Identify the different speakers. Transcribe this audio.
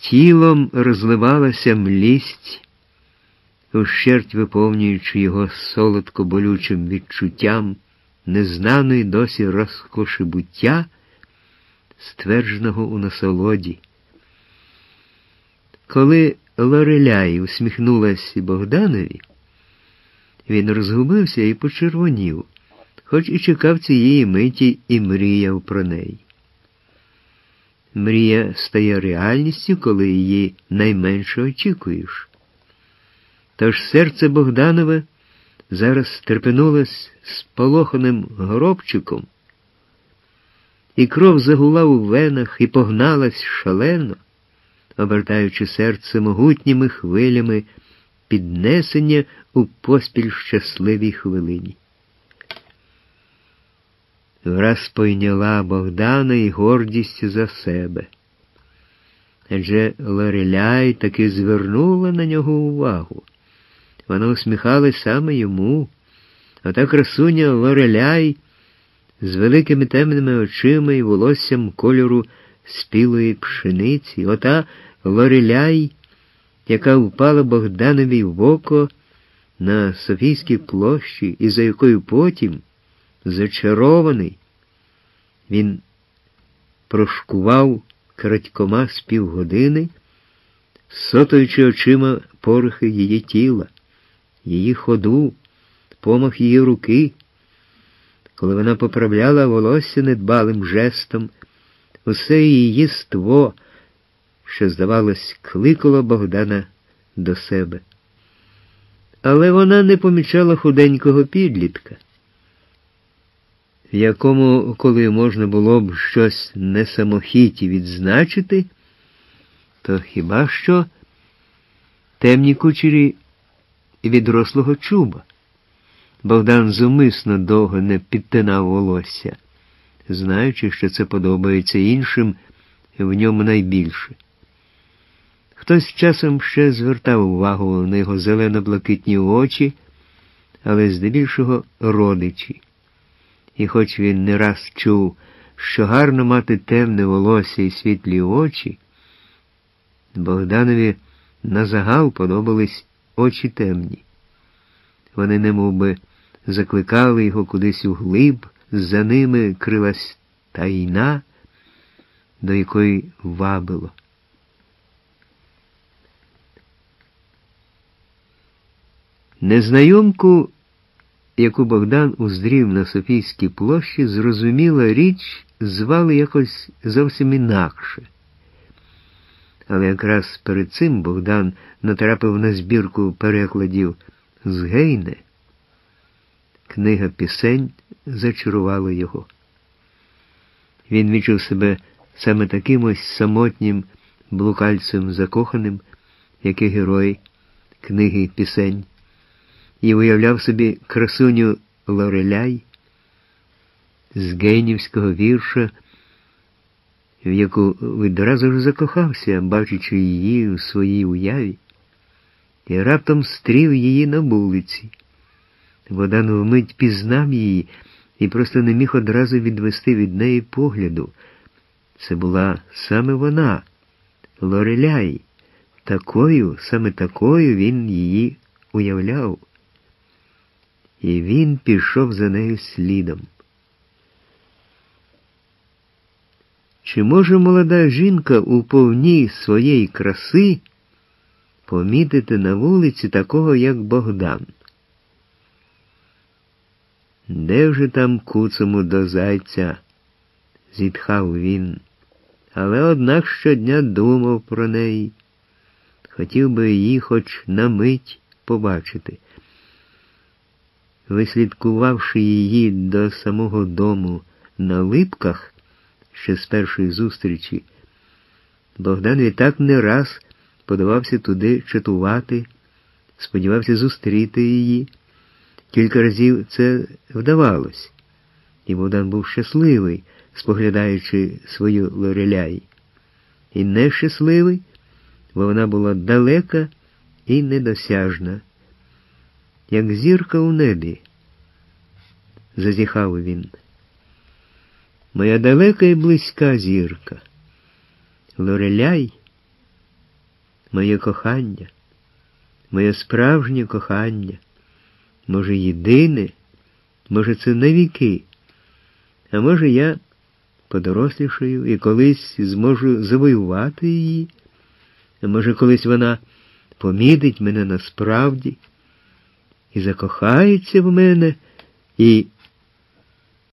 Speaker 1: Тілом розливалася млість, ущерть виповнюючи його солодко-болючим відчуттям незнаної досі розкоші буття, ствердженого у насолоді. Коли Лореляй усміхнулась Богданові, він розгубився і почервонів, хоч і чекав цієї миті і мріяв про неї. Мрія стає реальністю, коли її найменше очікуєш. Тож серце Богданове зараз стрепенулось сполоханим горобчиком, і кров загула у венах і погналась шалено, обертаючи серце могутніми хвилями піднесення у поспіль щасливій хвилині. Враз пойняла Богдана і гордість за себе. Адже Лореляй таки звернула на нього увагу. Вона усміхалась саме йому, а та красуня Лореляй з великими темними очима і волоссям кольору спілої пшениці, ота Лореляй, яка впала Богданові в око на Софійській площі і за якою потім, зачарований, він прошкував крадькома з півгодини, сотуючи очима порохи її тіла, її ходу, помах її руки. Коли вона поправляла волосся недбалим жестом, усе її єство, що, здавалось, кликало Богдана до себе. Але вона не помічала худенького підлітка, в якому, коли можна було б щось не самохіті відзначити, то хіба що темні кучері відрослого чуба. Богдан зумисно довго не підтинав волосся, знаючи, що це подобається іншим, в ньому найбільше. Хтось часом ще звертав увагу на його зелено-блакитні очі, але здебільшого родичі. І хоч він не раз чув, що гарно мати темне волосся і світлі очі, Богданові назагал подобались очі темні. Вони немовби закликали його кудись у глиб, за ними крилась таїна, до якої вабило. Незнайомку, яку Богдан уздрів на Софійській площі, зрозуміла річ, звали якось зовсім інакше. Але якраз перед цим Богдан натрапив на збірку перекладів з Гейне. Книга пісень зачарувала його. Він відчув себе саме таким ось самотнім блукальцем закоханим, як і герой книги пісень, і уявляв собі красуню Лореляй з гейнівського вірша, в яку відразу ж закохався, бачачи її у своїй уяві, і раптом стрів її на вулиці. Богдан вмить пізнав її і просто не міг одразу відвести від неї погляду. Це була саме вона, Лореляй. Саме такою він її уявляв. І він пішов за нею слідом. Чи може молода жінка у повній своєї краси помітити на вулиці такого, як Богдан? Де вже там куцому до зайця, зітхав він, але однак щодня думав про неї. Хотів би її хоч на мить побачити. Вислідкувавши її до самого дому на Липках, ще з першої зустрічі, Богдан відтак не раз подавався туди чатувати, сподівався зустріти її. Кілька разів це вдавалось, і Богдан був щасливий, споглядаючи свою Лореляй. І нещасливий, бо вона була далека і недосяжна, як зірка у небі, зазіхав він. Моя далека і близька зірка, Лореляй, моє кохання, моє справжнє кохання, може, єдине, може, це навіки, а може, я подорослішаю і колись зможу завоювати її, а може, колись вона помітить мене насправді і закохається в мене, і